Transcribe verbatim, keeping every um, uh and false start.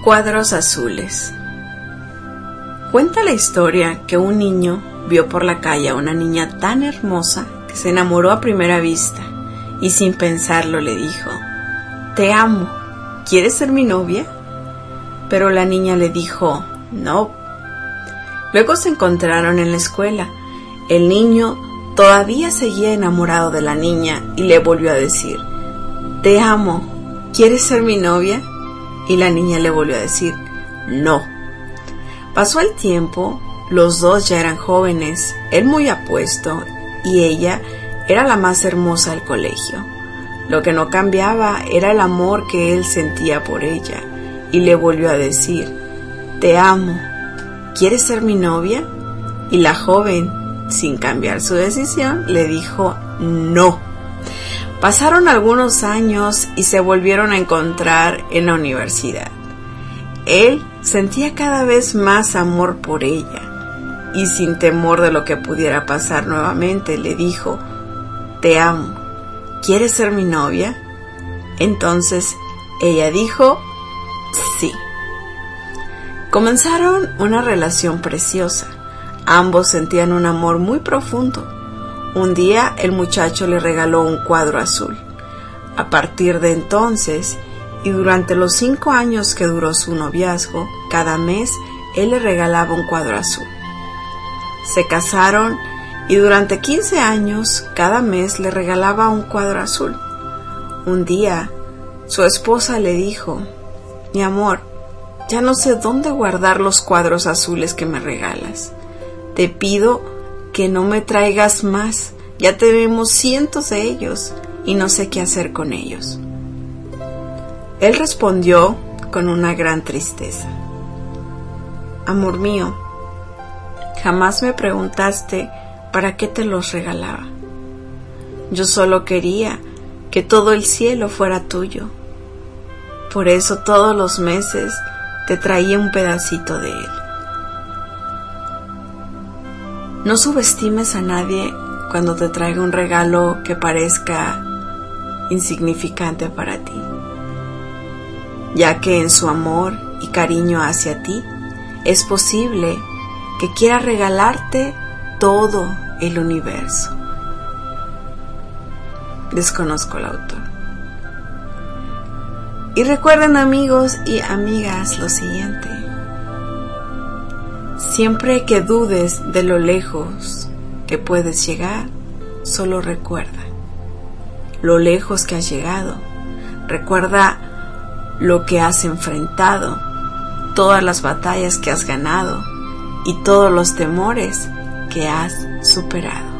Cuadros azules. Cuenta la historia que un niño vio por la calle a una niña tan hermosa que se enamoró a primera vista y sin pensarlo le dijo: «Te amo, ¿quieres ser mi novia?». Pero la niña le dijo: «No». Luego se encontraron en la escuela. El niño todavía seguía enamorado de la niña y le volvió a decir: «Te amo, ¿quieres ser mi novia?». Y la niña le volvió a decir: «No». Pasó el tiempo, los dos ya eran jóvenes, él muy apuesto y ella era la más hermosa del colegio. Lo que no cambiaba era el amor que él sentía por ella y le volvió a decir: «Te amo, ¿quieres ser mi novia?». Y la joven, sin cambiar su decisión, le dijo: «No». Pasaron algunos años y se volvieron a encontrar en la universidad. Él sentía cada vez más amor por ella y sin temor de lo que pudiera pasar nuevamente le dijo: «Te amo, ¿quieres ser mi novia?». Entonces ella dijo: «Sí». Comenzaron una relación preciosa. Ambos sentían un amor muy profundo. Un día el muchacho le regaló un cuadro azul. A partir de entonces, y durante los cinco años que duró su noviazgo, cada mes él le regalaba un cuadro azul. Se casaron y durante quince años, cada mes le regalaba un cuadro azul. Un día, su esposa le dijo: «Mi amor, ya no sé dónde guardar los cuadros azules que me regalas. Te pido que no me traigas más, ya tenemos cientos de ellos y no sé qué hacer con ellos». Él respondió con una gran tristeza: «Amor mío, jamás me preguntaste para qué te los regalaba. Yo solo quería que todo el cielo fuera tuyo. Por eso todos los meses te traía un pedacito de él». No subestimes a nadie cuando te traiga un regalo que parezca insignificante para ti, ya que en su amor y cariño hacia ti es posible que quiera regalarte todo el universo. Desconozco el autor. Y recuerden, amigos y amigas, lo siguiente: siempre que dudes de lo lejos que puedes llegar, solo recuerda lo lejos que has llegado. Recuerda lo que has enfrentado, todas las batallas que has ganado y todos los temores que has superado.